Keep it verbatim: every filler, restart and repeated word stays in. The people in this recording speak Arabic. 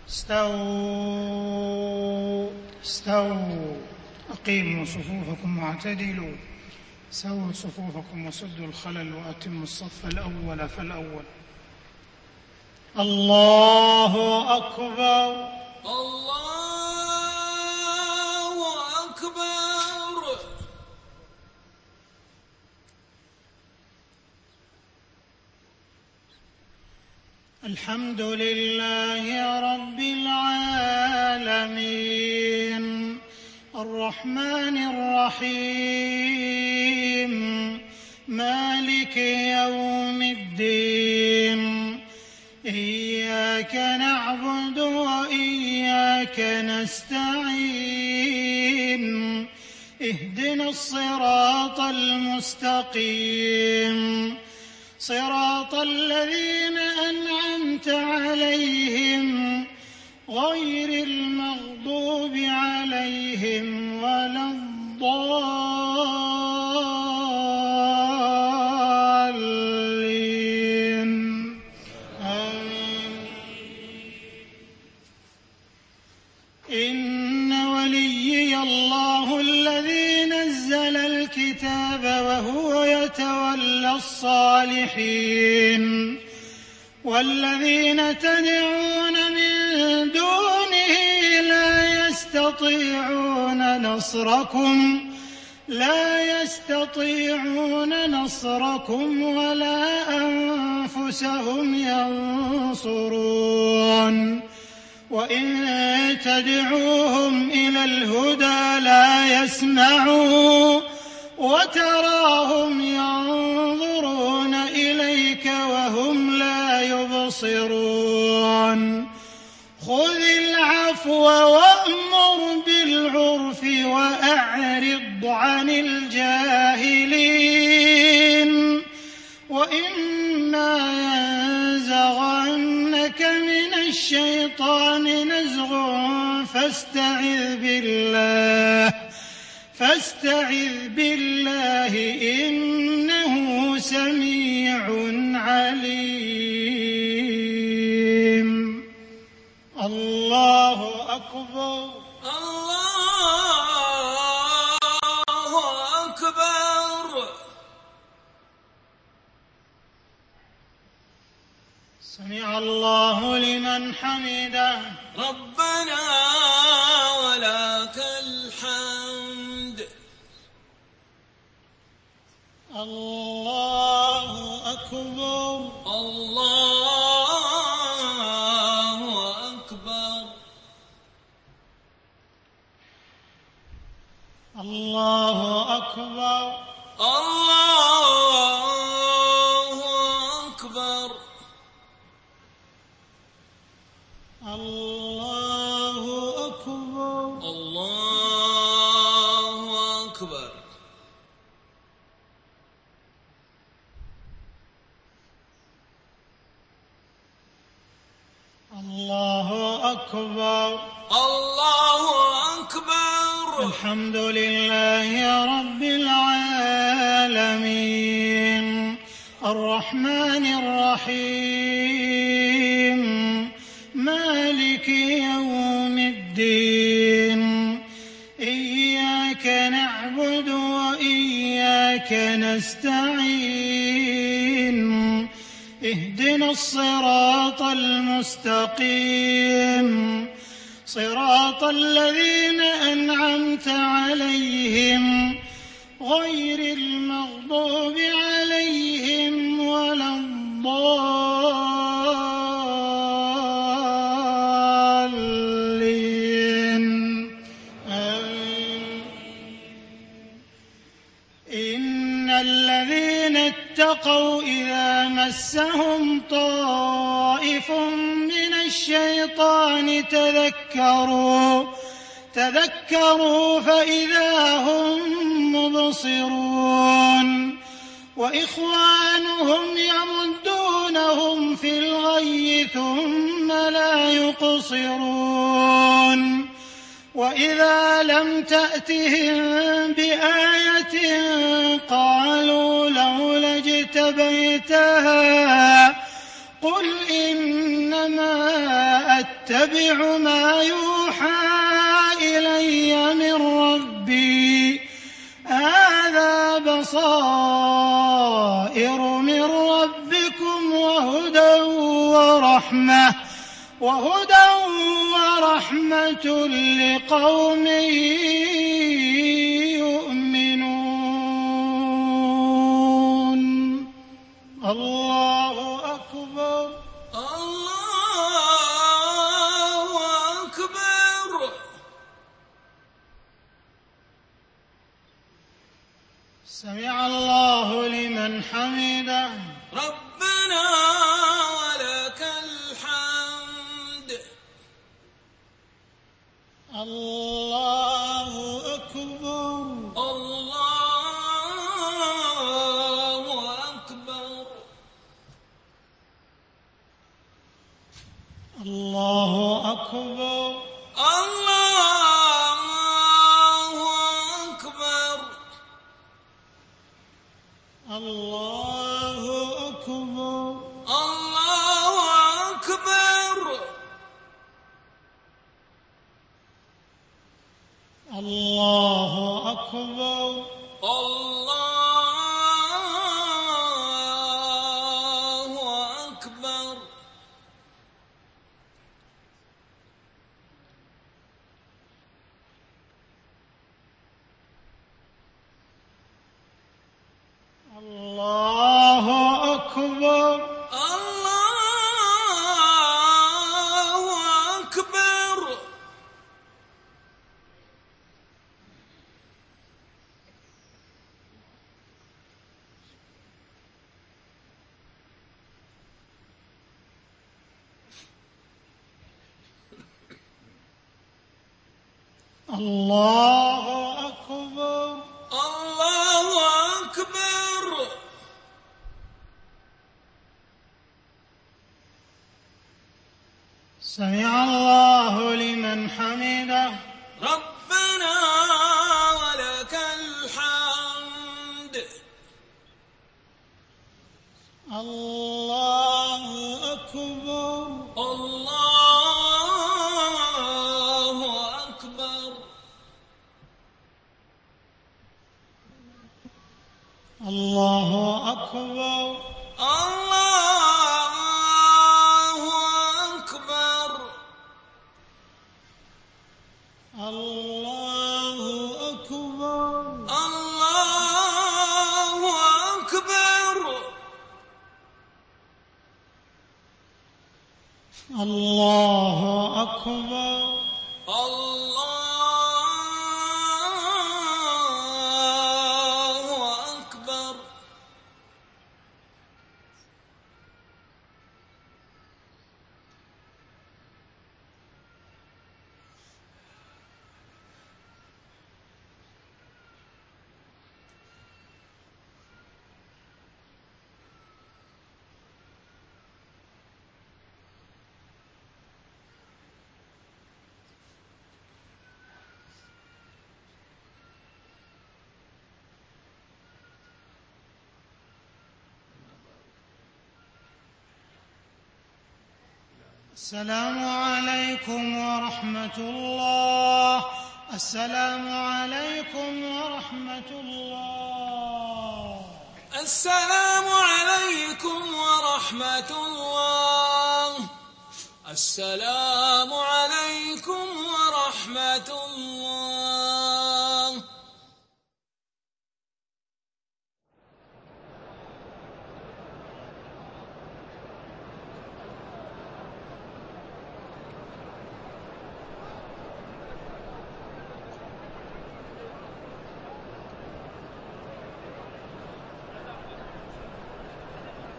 استووا استووا أقيموا صفوفكم واعتدلوا. سووا صفوفكم وسدوا الخلل وأتموا الصف الأول فالأول. الله أكبر. الله أكبر. الحمد لله رب العالمين الرحمن الرحيم مالك يوم الدين إياك نعبد وإياك نستعين اهدنا الصراط المستقيم صراط الذين أنعمت عليهم غير المغضوب عليهم ولا الضالين آمين. إن وليي الله الذي نزل الكتاب وهو يتولى الصالحين والذين تدعون من دونه لا يستطيعون نصركم لا يستطيعون نصركم ولا أنفسهم ينصرون وإن تدعوهم إلى الهدى لا يسمعوا وتراهم ينظرون إليك وهم لا يبصرون خذ العفو وأمر بالعرف وأعرض عن الجاهلين وإما ينزغنك من الشيطان نزغ فاستعذ بالله فاستعذ بالله إنه سميع عليم. الله أكبر. الله أكبر. سمع الله لمن حمده. ربنا ولك الحمد. الله أكبر. الله أكبر. الله أكبر. الله أكبر. الله أكبر. الله أكبر. الله أكبر. الله أكبر. الحمد لله رب العالمين الرحمن الرحيم مالك يوم الدين إياك نعبد وإياك نستعين اهدنا الصراط المستقيم صراط الذين أنعمت عليهم غير المغضوب عليهم ولا الضالين آمين. إن الذين اتقوا إذا مسهم طائف من الشيطان تذكروا تذكروا فإذا هم مبصرون وإخوانهم يمدونهم في الغي ثم لا يقصرون وإذا لم تأتهم بآية قالوا لولا اجتبيتها قل إنما أتبع ما يوحى إلي من ربي هذا بصائر من ربكم وهدى ورحمة وهدى ورحمة لقوم يؤمنون. الله أكبر. الله أكبر. سمع الله لمن حمده. ربنا ولك الحمد. الله أكبر. الله أكبر. الله أكبر. الله أكبر. الله أكبر. الله أكبر. الله أكبر. الله أكبر. الله أكبر. الله أكبر. الله أكبر. الله أكبر. سمع الله لمن حمده. ربنا ولك الحمد. الله أكبر. الله أكبر. الله أكبر. الله أكبر. الله أكبر. الله أكبر. الله أكبر. الله أكبر. السلام عليكم ورحمة الله. السلام عليكم ورحمة الله. السلام عليكم ورحمة الله. السلام عليكم ورحمة الله.